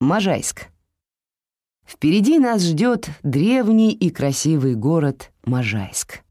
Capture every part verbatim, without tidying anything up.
Можайск. Впереди нас ждет древний и красивый город Можайск.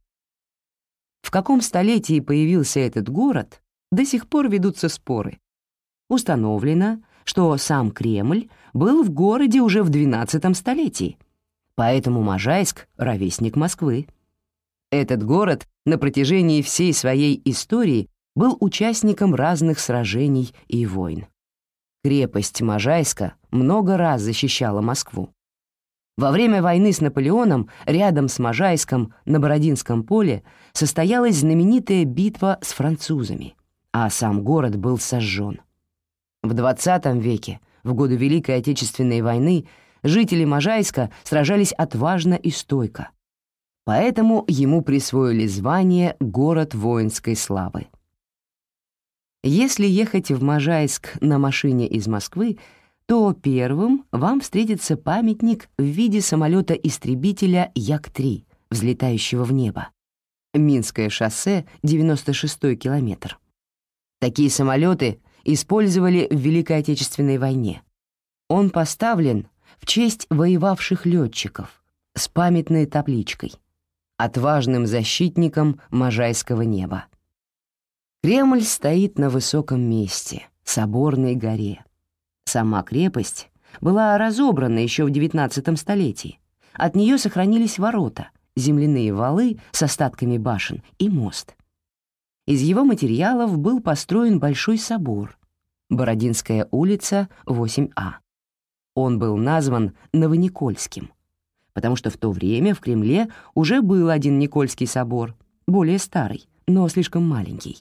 В каком столетии появился этот город, до сих пор ведутся споры. Установлено, что сам Кремль был в городе уже в двенадцатом столетии, поэтому Можайск — ровесник Москвы. Этот город на протяжении всей своей истории был участником разных сражений и войн. Крепость Можайска много раз защищала Москву. Во время войны с Наполеоном рядом с Можайском на Бородинском поле состоялась знаменитая битва с французами, а сам город был сожжен. В двадцатом веке, в годы Великой Отечественной войны, жители Можайска сражались отважно и стойко, поэтому ему присвоили звание «Город воинской славы». Если ехать в Можайск на машине из Москвы, то первым вам встретится памятник в виде самолета-истребителя Як три, взлетающего в небо. Минское шоссе, девяносто шестой километр. Такие самолеты использовали в Великой Отечественной войне. Он поставлен в честь воевавших летчиков с памятной табличкой «Отважным защитникам Можайского неба». Кремль стоит на высоком месте, Соборной горе. Сама крепость была разобрана еще в девятнадцатом столетии. От нее сохранились ворота, земляные валы с остатками башен и мост. Из его материалов был построен большой собор, Бородинская улица, восемь А. Он был назван Новоникольским, потому что в то время в Кремле уже был один Никольский собор, более старый, но слишком маленький.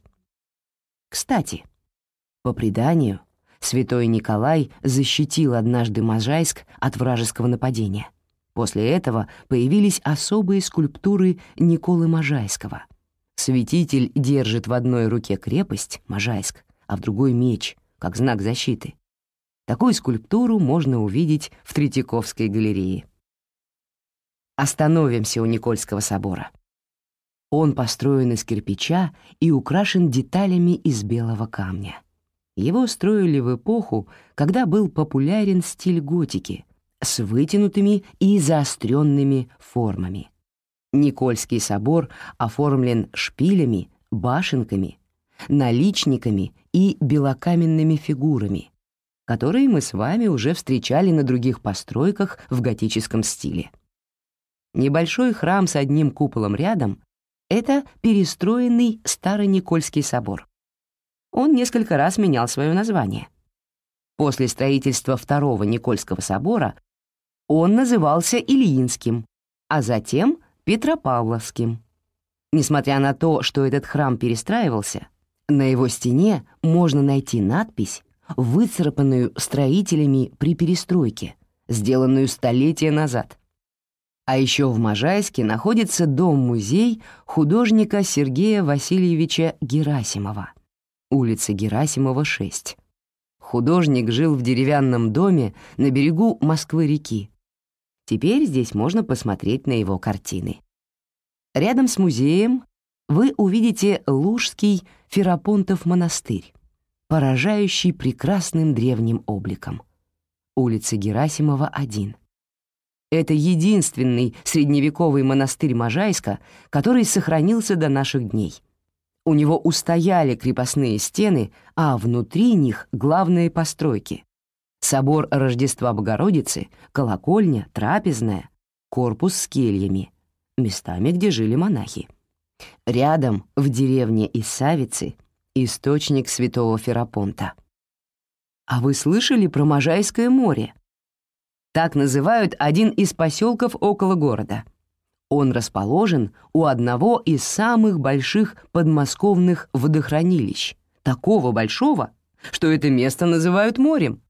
Кстати, по преданию, святой Николай защитил однажды Можайск от вражеского нападения. После этого появились особые скульптуры Николы Можайского. Святитель держит в одной руке крепость, Можайск, а в другой меч, как знак защиты. Такую скульптуру можно увидеть в Третьяковской галерее. Остановимся у Никольского собора. Он построен из кирпича и украшен деталями из белого камня. Его строили в эпоху, когда был популярен стиль готики с вытянутыми и заостренными формами. Никольский собор оформлен шпилями, башенками, наличниками и белокаменными фигурами, которые мы с вами уже встречали на других постройках в готическом стиле. Небольшой храм с одним куполом рядом — это перестроенный Старый Никольский собор. Он несколько раз менял свое название. После строительства Второго Никольского собора он назывался Ильинским, а затем Петропавловским. Несмотря на то, что этот храм перестраивался, на его стене можно найти надпись, выцарапанную строителями при перестройке, сделанную столетия назад. А еще в Можайске находится дом-музей художника Сергея Васильевича Герасимова, улица Герасимова, шесть. Художник жил в деревянном доме на берегу Москвы-реки. Теперь здесь можно посмотреть на его картины. Рядом с музеем вы увидите Лужский Ферапонтов монастырь, поражающий прекрасным древним обликом. Улица Герасимова, один. Это единственный средневековый монастырь Можайска, который сохранился до наших дней. У него устояли крепостные стены, а внутри них главные постройки: собор Рождества Богородицы, колокольня, трапезная, корпус с кельями, местами, где жили монахи. Рядом, в деревне Исавицы, источник святого Ферапонта. А вы слышали про Можайское море? Так называют один из поселков около города. Он расположен у одного из самых больших подмосковных водохранилищ, такого большого, что это место называют морем.